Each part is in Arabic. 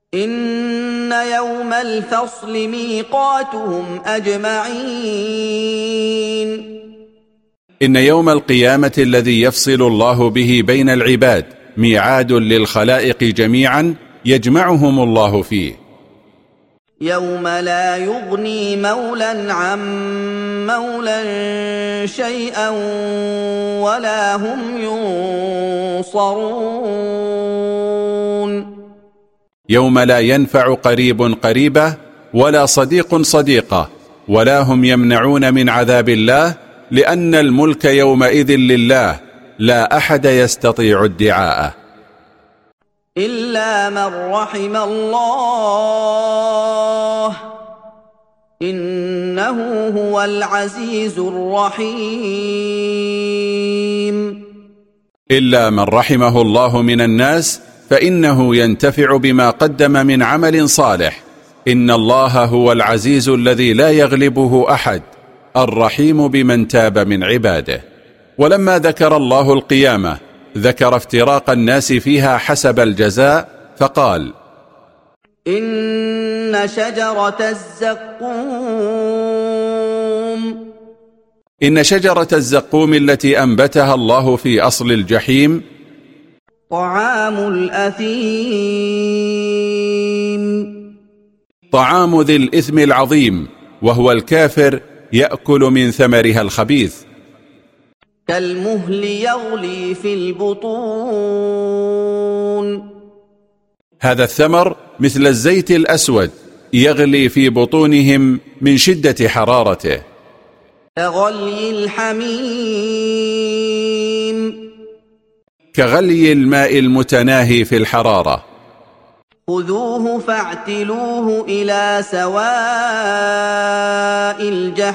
إن يوم الفصل ميقاتهم أجمعين. إن يوم القيامة الذي يفصل الله به بين العباد ميعاد للخلائق جميعا يجمعهم الله فيه. يوم لا يغني مولى عن مولى شيئا ولا هم ينصرون. يوم لا ينفع قريب قريبه ولا صديق صديقه ولا هم يمنعون من عذاب الله، لأن الملك يومئذ لله لا أحد يستطيع ادعاءه إلا من رحم الله إنه هو العزيز الرحيم. إلا من رحمه الله من الناس فإنه ينتفع بما قدم من عمل صالح. إن الله هو العزيز الذي لا يغلبه أحد، الرحيم بمن تاب من عباده. ولما ذكر الله القيامة ذكر افتراق الناس فيها حسب الجزاء فقال: إن شجرة الزقوم إن شجرة الزقوم التي أنبتها الله في أصل الجحيم طعام الأثيم، طعام ذي الإثم العظيم وهو الكافر يأكل من ثمرها الخبيث. كالمهل يغلي في البطون، هذا الثمر مثل الزيت الأسود يغلي في بطونهم من شدة حرارته. كغلي الحميم، كغلي الماء المتناهي في الحرارة. خذوه فاعتلوه إلى سواء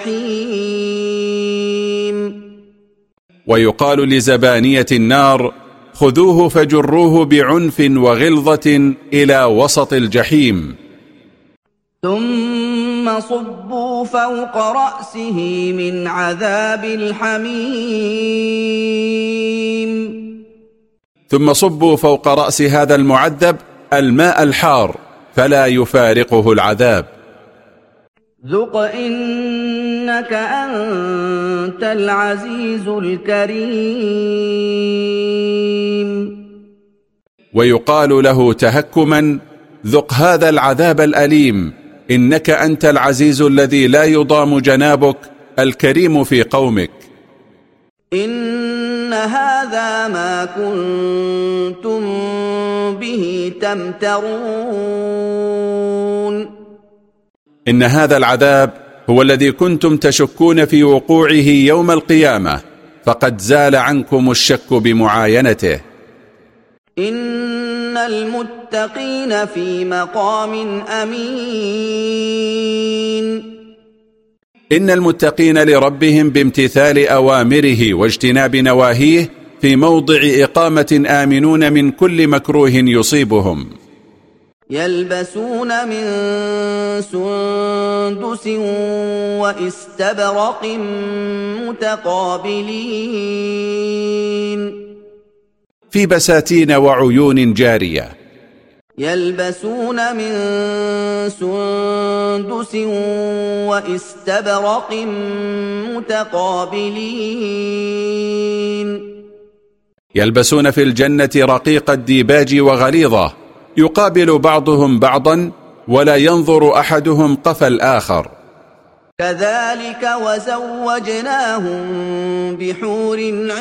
الجحيم. ويقال لزبانية النار: خذوه فجروه بعنف وغلظة إلى وسط الجحيم، ثم صبوا فوق رأسه من عذاب الحميم. ثم صبوا فوق رأس هذا المعذب الماء الحار فلا يفارقه العذاب. ذق إنك أنت العزيز الكريم. ويقال له تهكما: ذق هذا العذاب الأليم، إنك أنت العزيز الذي لا يضام جنابك، الكريم في قومك. إن هذا ما كنتم به تمترون. إن هذا العذاب هو الذي كنتم تشكون في وقوعه يوم القيامة، فقد زال عنكم الشك بمعاينته. إن المتقين في مقام أمين. إن المتقين لربهم بامتثال أوامره واجتناب نواهيه في موضع إقامة آمنون من كل مكروه يصيبهم. يلبسون من سندس واستبرق متقابلين. في بساتين وعيون جارية. يلبسون من سندس واستبرق متقابلين. يلبسون في الجنة رقيق الديباج وغليظة، يقابل بعضهم بعضا ولا ينظر أحدهم قفا الآخر. كذلك وزوجناهم بحور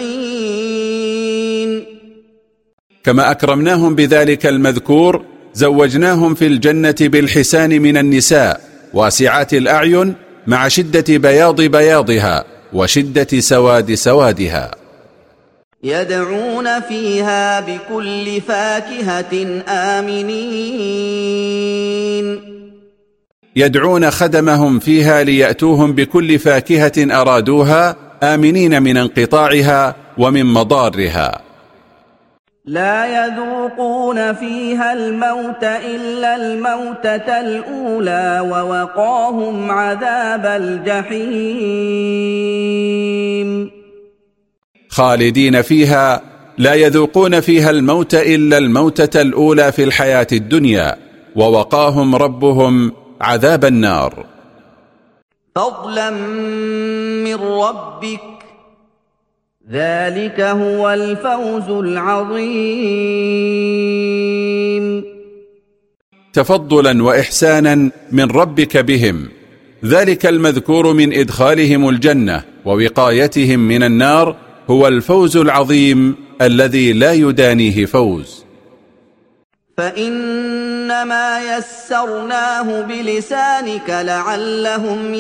عين. كما أكرمناهم بذلك المذكور زوجناهم في الجنة بالحسان من النساء واسعات الأعين مع شدة بياض بياضها وشدة سواد سوادها. يدعون فيها بكل فاكهة آمنين. يدعون خدمهم فيها ليأتوهم بكل فاكهة أرادوها آمنين من انقطاعها ومن مضارها. لا يذوقون فيها الموت إلا الموتة الأولى ووقاهم عذاب الجحيم. خالدين فيها لا يذوقون فيها الموت إلا الموتة الأولى في الحياة الدنيا، ووقاهم ربهم عذاب النار. فضلا من ربك، ذلك هو الفوز العظيم. تفضلا وإحسانا من ربك بهم، ذلك المذكور من إدخالهم الجنة ووقايتهم من النار هو الفوز العظيم الذي لا يدانيه فوز. فإنما يسرناه بلسانك لعلهم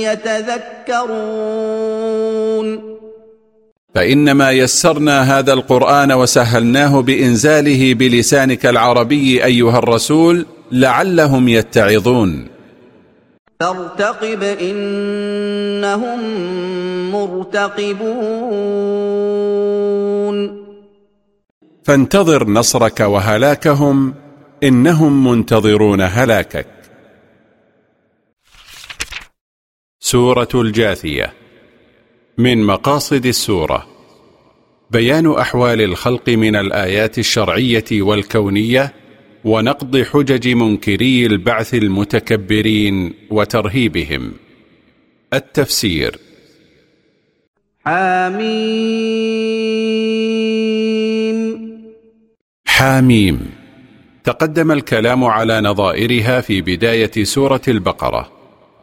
يتذكرون. فإنما يسرنا هذا القرآن وسهلناه بإنزاله بلسانك العربي أيها الرسول لعلهم يتعظون. فارتقب إنهم مرتقبون. فانتظر نصرك وهلاكهم، إنهم منتظرون هلاكك. سورة الجاثية. من مقاصد السورة بيان أحوال الخلق من الآيات الشرعية والكونية، ونقض حجج منكري البعث المتكبرين وترهيبهم. التفسير. حاميم. تقدم الكلام على نظائرها في بداية سورة البقرة.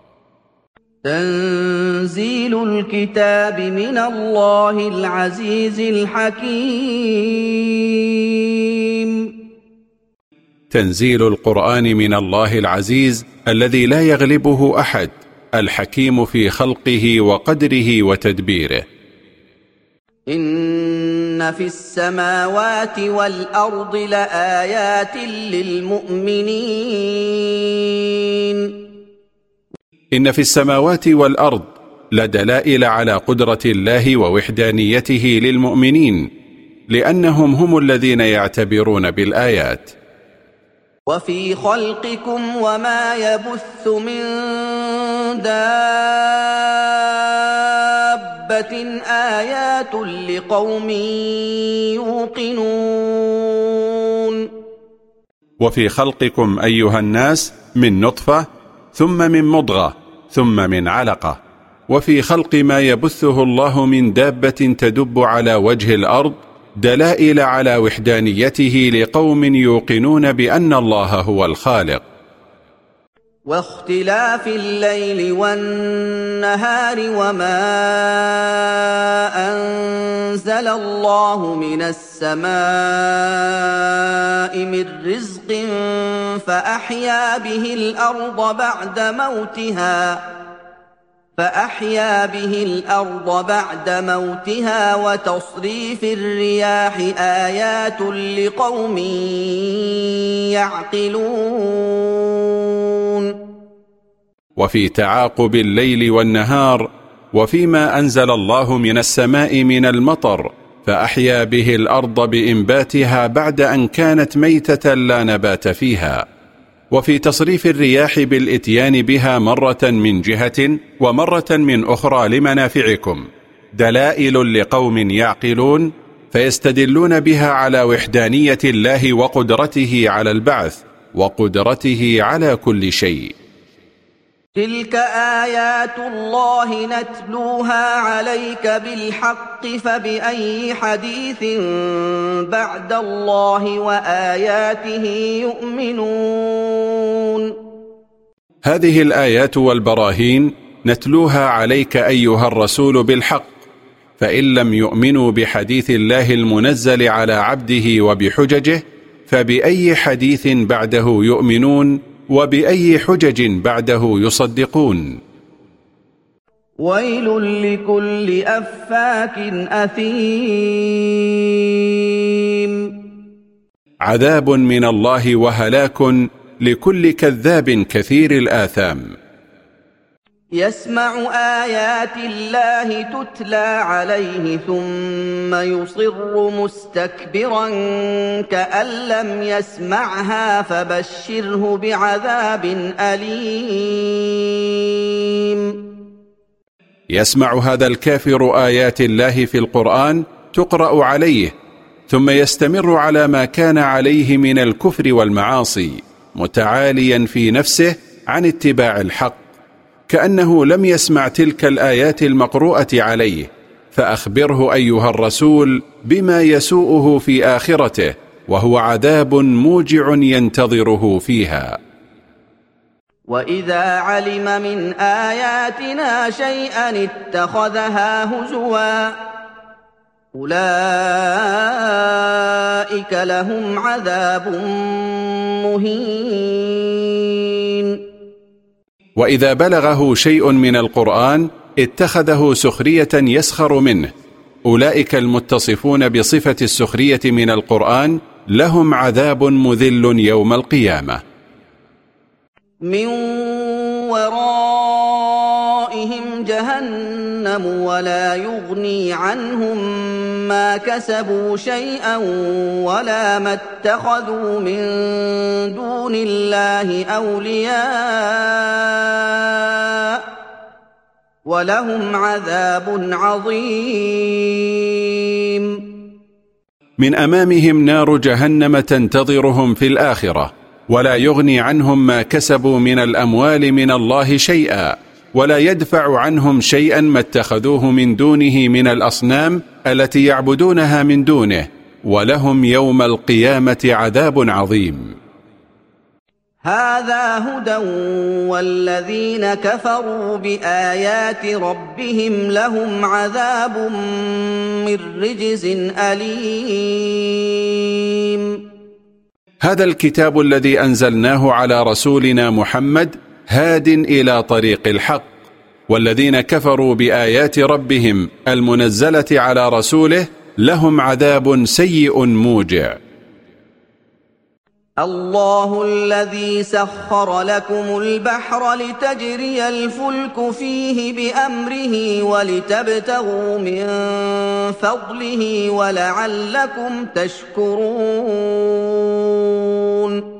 تنزيل الكتاب من الله العزيز الحكيم. تنزيل القرآن من الله العزيز الذي لا يغلبه أحد، الحكيم في خلقه وقدره وتدبيره. إن في السماوات والأرض لآيات للمؤمنين. إن في السماوات والأرض لدلائل على قدرة الله ووحدانيته للمؤمنين، لأنهم هم الذين يعتبرون بالآيات. وفي خلقكم وما يبث من دابة آيات لقوم يوقنون. وفي خلقكم أيها الناس من نطفة، ثم من مضغة، ثم من علقة. وفي خلق ما يبثه الله من دابة تدب على وجه الأرض دلائل على وحدانيته لقوم يوقنون بأن الله هو الخالق. واختلاف الليل والنهار وما أنزل الله من السماء من رزق فأحيا به الأرض بعد موتها وتصريف الرياح آيات لقوم يعقلون. وفي تعاقب الليل والنهار، وفيما أنزل الله من السماء من المطر فأحيا به الأرض بإنباتها بعد أن كانت ميتة لا نبات فيها. وفي تصريف الرياح بالإتيان بها مرة من جهة ومرة من أخرى لمنافعكم دلائل لقوم يعقلون، فيستدلون بها على وحدانية الله وقدرته على البعث وقدرته على كل شيء. تلك آيات الله نتلوها عليك بالحق، فبأي حديث بعد الله وآياته يؤمنون. هذه الآيات والبراهين نتلوها عليك أيها الرسول بالحق، فإن لم يؤمنوا بحديث الله المنزل على عبده وبحججه، فبأي حديث بعده يؤمنون وبأي حجج بعده يصدقون. ويل لكل أفاك أثيم. عذاب من الله وهلاك لكل كذاب كثير الآثام. يسمع آيات الله تتلى عليه ثم يصر مستكبرا كأن لم يسمعها فبشره بعذاب أليم. يسمع هذا الكافر آيات الله في القرآن تقرأ عليه، ثم يستمر على ما كان عليه من الكفر والمعاصي متعاليا في نفسه عن اتباع الحق، كأنه لم يسمع تلك الآيات المقروءة عليه. فأخبره أيها الرسول بما يسوءه في آخرته، وهو عذاب موجع ينتظره فيها. وإذا علم من آياتنا شيئا اتخذها هزوا أولئك لهم عذاب مهين. وإذا بلغه شيء من القرآن اتخذه سخرية يسخر منه. أولئك المتصفون بصفة السخرية من القرآن لهم عذاب مذل يوم القيامة. من ورائهم جهنم ولا يغني عنهم ما كسبوا شيئا ولا ما اتخذوا من دون الله أولياء ولهم عذاب عظيم. من أمامهم نار جهنم تنتظرهم في الآخرة، ولا يغني عنهم ما كسبوا من الأموال من الله شيئا، ولا يدفع عنهم شيئا ما اتخذوه من دونه من الأصنام التي يعبدونها من دونه، ولهم يوم القيامة عذاب عظيم. هذا هدى والذين كفروا بآيات ربهم لهم عذاب من رجز أليم. هذا الكتاب الذي أنزلناه على رسولنا محمد هاد إلى طريق الحق، والذين كفروا بآيات ربهم المنزلة على رسوله لهم عذاب سيء موجع. الله الذي سخر لكم البحر لتجري الفلك فيه بأمره ولتبتغوا من فضله ولعلكم تشكرون.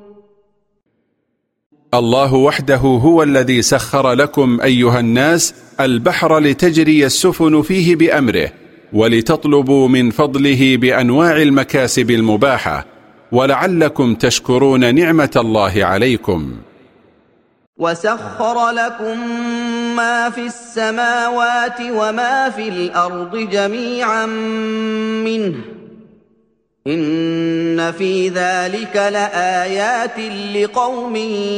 الله وحده هو الذي سخر لكم أيها الناس البحر لتجري السفن فيه بأمره، ولتطلبوا من فضله بأنواع المكاسب المباحة، ولعلكم تشكرون نعمة الله عليكم. وسخر لكم ما في السماوات وما في الأرض جميعا منه إن في ذلك لآيات لقوم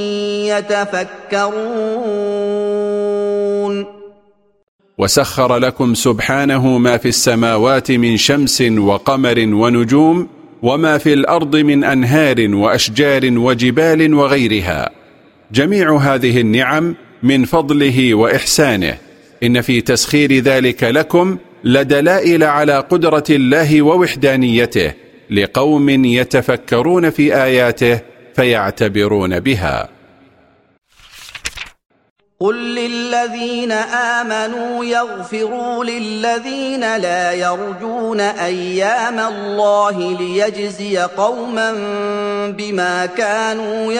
يتفكرون. وسخر لكم سبحانه ما في السماوات من شمس وقمر ونجوم، وما في الأرض من أنهار وأشجار وجبال وغيرها. جميع هذه النعم من فضله وإحسانه. إن في تسخير ذلك لكم لدلائل على قدرة الله ووحدانيته لقوم يتفكرون في آياته فيعتبرون بها. قل للذين آمنوا يغفروا للذين لا يرجون أيام الله ليجزي قوما بما كانوا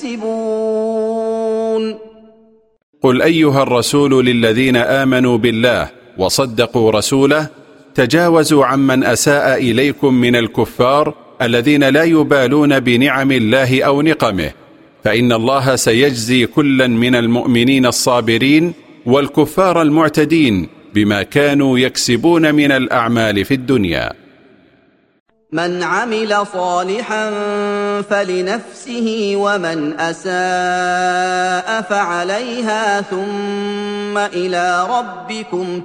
يكسبون. قل أيها الرسول للذين آمنوا بالله وصدقوا رسوله تجاوزوا عمن أساء إليكم من الكفار الذين لا يبالون بنعم الله أو نقمه، فإن الله سيجزي كلا من المؤمنين الصابرين والكفار المعتدين بما كانوا يكسبون من الأعمال في الدنيا. من عمل صالحا فلنفسه ومن أساء فعليها ثم إلى ربكم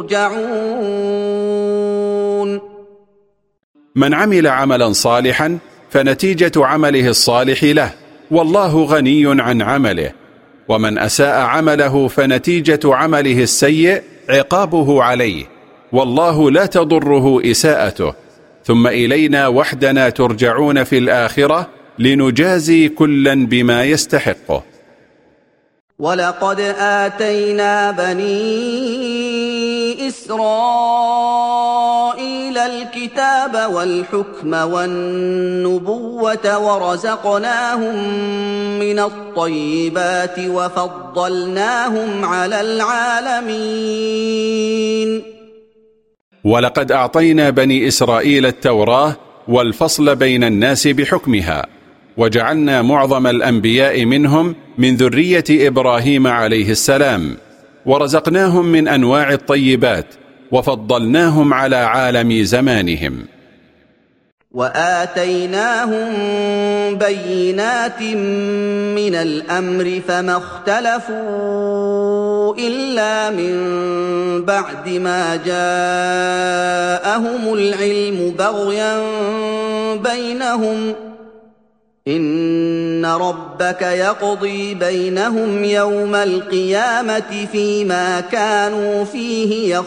ترجعون. من عمل عملا صالحا فنتيجة عمله الصالح له، والله غني عن عمله. ومن أساء عمله فنتيجة عمله السيء عقابه عليه، والله لا تضره إساءته. ثم إلينا وحدنا ترجعون في الآخرة لنجازي كلا بما يستحقه. ولقد آتينا بني إسرائيل الكتاب والحكم والنبوة ورزقناهم من الطيبات وفضلناهم على العالمين. ولقد أعطينا بني إسرائيل التوراة والفصل بين الناس بحكمها، وجعلنا معظم الأنبياء منهم من ذرية إبراهيم عليه السلام، ورزقناهم من أنواع الطيبات، وفضلناهم على عالم زمانهم. وآتيناهم بينات من الأمر فما اختلفوا إلا من بعد ما جاءهم العلم بغيا بينهم إن ربك يقضي بينهم يوم القيامة فيما كانوا فيه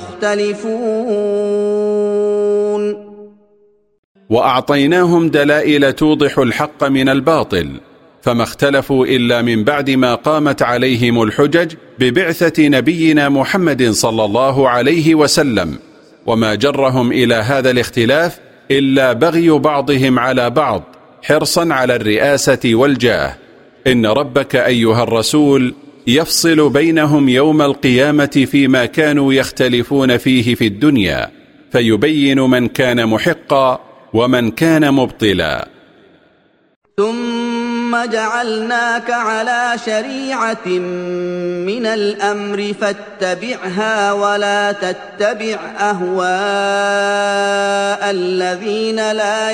يختلفون. وأعطيناهم دلائل توضح الحق من الباطل، فما اختلفوا إلا من بعد ما قامت عليهم الحجج ببعثة نبينا محمد صلى الله عليه وسلم، وما جرهم إلى هذا الاختلاف إلا بغي بعضهم على بعض حرصا على الرئاسة والجاه. إن ربك أيها الرسول يفصل بينهم يوم القيامة فيما كانوا يختلفون فيه في الدنيا، فيبين من كان محقا ومن كان مبطلا. ثم جعلناك على شريعة من الأمر فاتبعها ولا تتبع أهواء الذين لا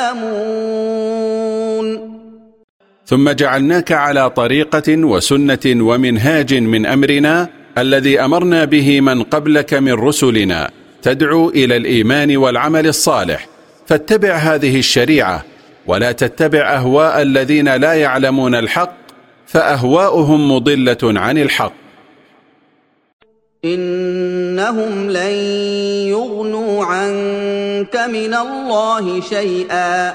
يعلمون. ثم جعلناك على طريقة وسنة ومنهاج من أمرنا الذي أمرنا به من قبلك من رسلنا، تدعو إلى الإيمان والعمل الصالح، فاتبع هذه الشريعة ولا تتبع أهواء الذين لا يعلمون الحق، فأهواؤهم مضلة عن الحق. إنهم لن يغنوا عنك من الله شيئا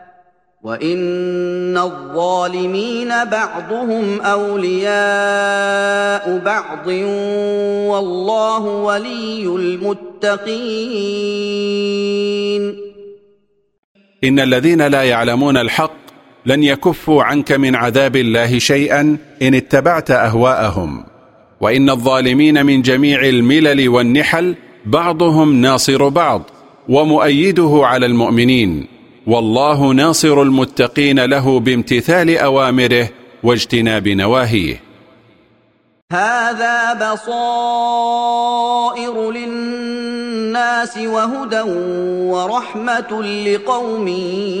وإن الظالمين بعضهم أولياء بعض والله ولي المتقين. إن الذين لا يعلمون الحق لن يكفوا عنك من عذاب الله شيئا إن اتبعت أهواءهم، وإن الظالمين من جميع الملل والنحل بعضهم ناصر بعض ومؤيده على المؤمنين، والله ناصر المتقين له بامتثال أوامره واجتناب نواهيه. هذا بصائر للناس وهدى ورحمة لقوم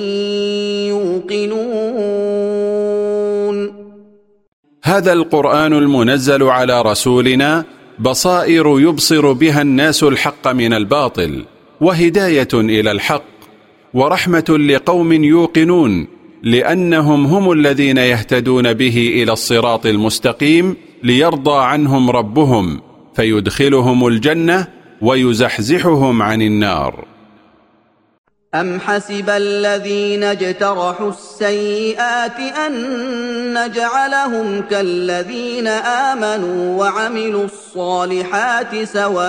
يوقنون. هذا القرآن المنزل على رسولنا بصائر يبصر بها الناس الحق من الباطل، وهداية إلى الحق، ورحمة لقوم يوقنون، لأنهم هم الذين يهتدون به إلى الصراط المستقيم ليرضى عنهم ربهم فيدخلهم الجنة ويزحزحهم عن النار. أم حسب الذين اجترحوا السيئات أن نجعلهم كالذين آمنوا وعملوا الصالحات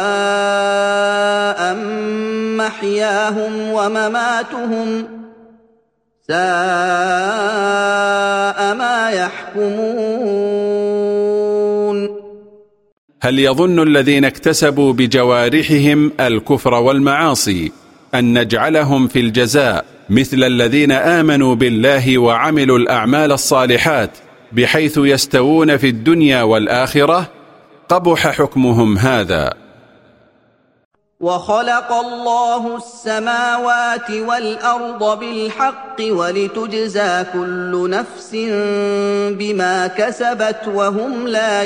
سواء محياهم ومماتهم ساء ما يحكمون. هل يظن الذين اكتسبوا بجوارحهم الكفر والمعاصي أن نجعلهم في الجزاء مثل الذين آمنوا بالله وعملوا الأعمال الصالحات بحيث يستوون في الدنيا والآخرة؟ قبح حكمهم هذا. وخلق الله السماوات والأرض بالحق ولتجزى كل نفس بما كسبت وهم لا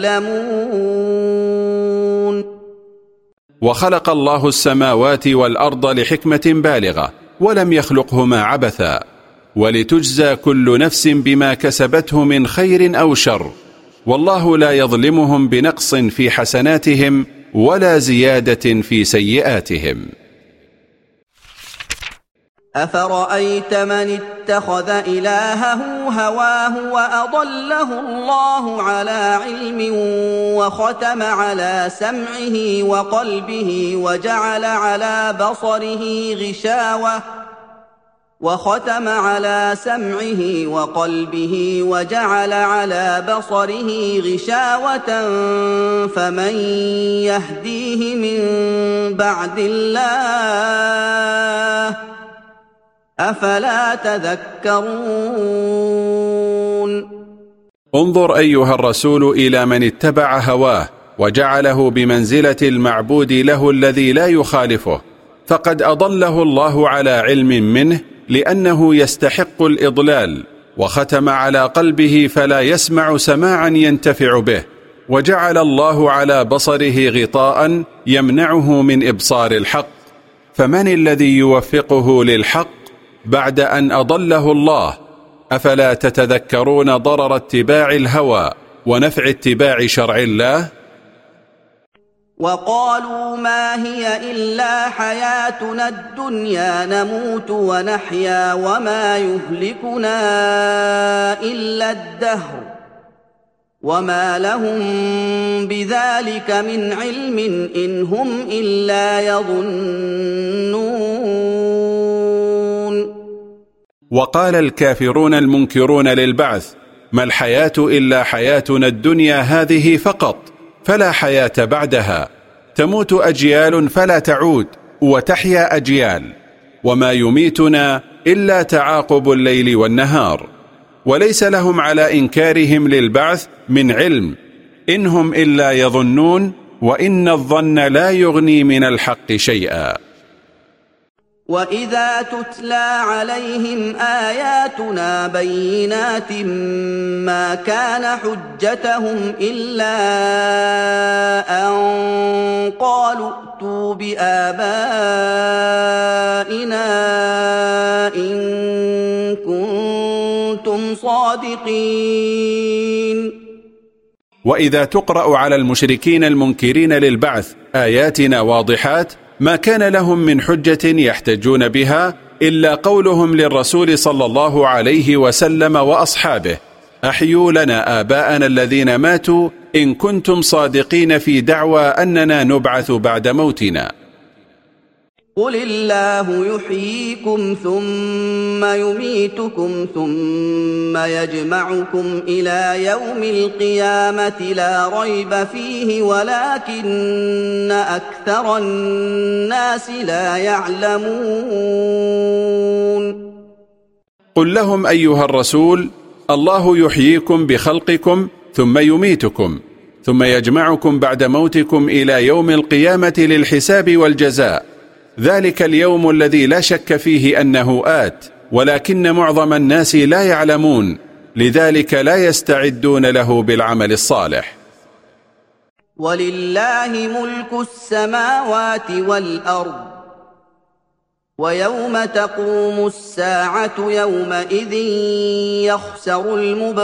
يظلمون. وخلق الله السماوات والأرض لحكمة بالغة، ولم يخلقهما عبثا، ولتجزى كل نفس بما كسبته من خير أو شر، والله لا يظلمهم بنقص في حسناتهم ولا زيادة في سيئاتهم. أفرأيت من اتخذ إلهه هواه وأضله الله على علم وختم على سمعه وقلبه وجعل على بصره غشاوة فمن يهديه من بعد الله أفلا تذكرون انظر أيها الرسول إلى من اتبع هواه وجعله بمنزلة المعبود له الذي لا يخالفه، فقد أضله الله على علم منه لأنه يستحق الإضلال، وختم على قلبه فلا يسمع سماعا ينتفع به، وجعل الله على بصره غطاء يمنعه من إبصار الحق. فمن الذي يوفقه للحق بعد أن أضله الله؟ أفلا تتذكرون ضرر اتباع الهوى ونفع اتباع شرع الله؟ وقالوا ما هي إلا حياتنا الدنيا نموت ونحيا وما يهلكنا إلا الدهر وما لهم بذلك من علم إن هم إلا يظنون. وقال الكافرون المنكرون للبعث ما الحياة إلا حياتنا الدنيا هذه فقط، فلا حياة بعدها، تموت أجيال فلا تعود وتحيا أجيال، وما يميتنا إلا تعاقب الليل والنهار، وليس لهم على إنكارهم للبعث من علم إنهم إلا يظنون، وإن الظن لا يغني من الحق شيئا. وإذا تتلى عليهم آياتنا بينات ما كان حجتهم إلا أن قالوا ائتوا بآبائنا إن كنتم صادقين. وإذا تقرأ على المشركين المنكرين للبعث آياتنا واضحات ما كان لهم من حجة يحتجون بها إلا قولهم للرسول صلى الله عليه وسلم وأصحابه أحيوا لنا آباءنا الذين ماتوا إن كنتم صادقين في دعوى أننا نبعث بعد موتنا. قل الله يحييكم ثم يميتكم ثم يجمعكم إلى يوم القيامة لا ريب فيه ولكن أكثر الناس لا يعلمون. قل لهم أيها الرسول الله يحييكم بخلقكم ثم يميتكم ثم يجمعكم بعد موتكم إلى يوم القيامة للحساب والجزاء، ذلك اليوم الذي لا شك فيه أنه آت، ولكن معظم الناس لا يعلمون، لذلك لا يستعدون له بالعمل الصالح. ولله ملك السماوات والأرض ويوم تقوم الساعة يومئذ يخسر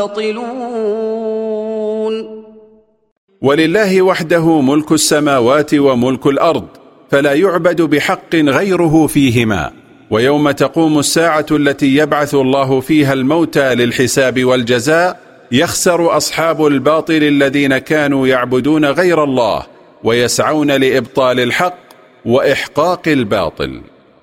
المبطلون. ولله وحده ملك السماوات وملك الأرض، فلا يعبد بحق غيره فيهما. ويوم تقوم الساعة التي يبعث الله فيها الموتى للحساب والجزاء يخسر أصحاب الباطل الذين كانوا يعبدون غير الله ويسعون لإبطال الحق وإحقاق الباطل.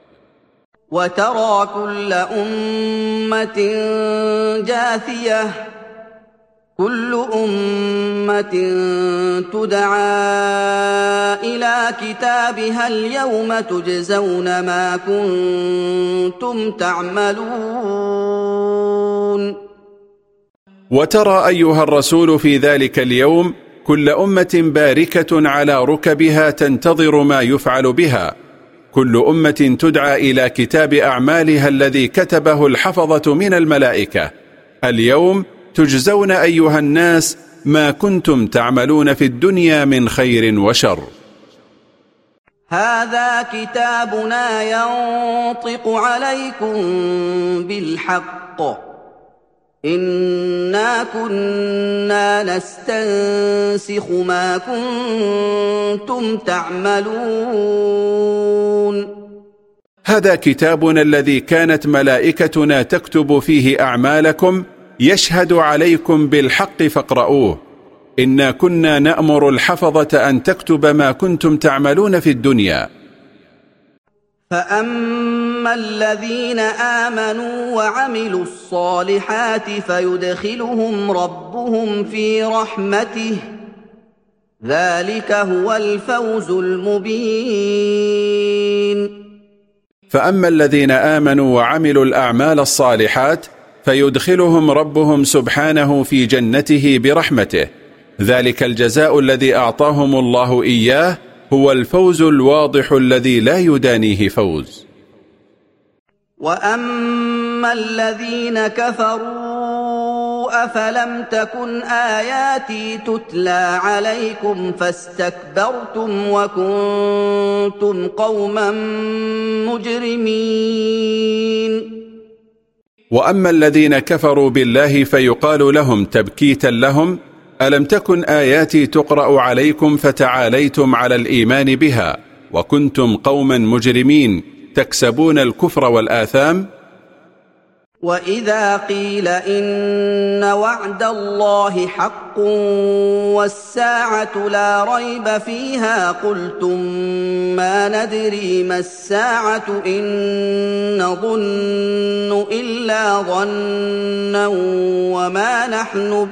وترى كل أمة جاثية كل أمة تدعى إلى كتابها اليوم تجزون ما كنتم تعملون. وترى أيها الرسول في ذلك اليوم كل أمة باركة على ركبها تنتظر ما يفعل بها، كل أمة تدعى إلى كتاب أعمالها الذي كتبه الحفظة من الملائكة. اليوم تجزون أيها الناس ما كنتم تعملون في الدنيا من خير وشر. هذا كتابنا ينطق عليكم بالحق إنا كنا نستنسخ ما كنتم تعملون. هذا كتابنا الذي كانت ملائكتنا تكتب فيه أعمالكم يشهد عليكم بالحق فاقرؤوه. إنا كنا نأمر الحفظة أن تكتب ما كنتم تعملون في الدنيا. فأما الذين آمنوا وعملوا الصالحات فيدخلهم ربهم في رحمته ذلك هو الفوز المبين. فأما الذين آمنوا وعملوا الأعمال الصالحات فيدخلهم ربهم سبحانه في جنته برحمته، ذلك الجزاء الذي أعطاهم الله إياه، هو الفوز الواضح الذي لا يدانيه فوز. وأما الذين كفروا أفلم تكن آياتي تتلى عليكم فاستكبرتم وكنتم قوما مجرمين. وأما الذين كفروا بالله فيقال لهم تبكيتا لهم: ألم تكن آياتي تقرأ عليكم فتعاليتم على الإيمان بها وكنتم قوما مجرمين تكسبون الكفر والآثام. وإذا قيل إن وعد الله حق والساعة لا ريب فيها قلتم ما ندري ما الساعة إن نظن إلا ظنا وما نحن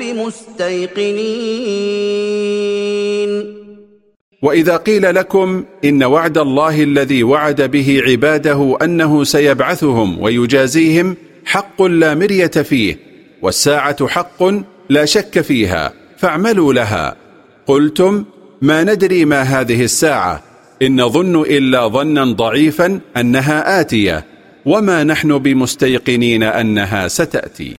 بمستيقنين. وإذا قيل لكم إن وعد الله الذي وعد به عباده أنه سيبعثهم ويجازيهم حق لا مرية فيه، والساعة حق لا شك فيها فاعملوا لها، قلتم ما ندري ما هذه الساعة إن نظن إلا ظنا ضعيفا أنها آتية وما نحن بمستيقنين أنها ستأتي.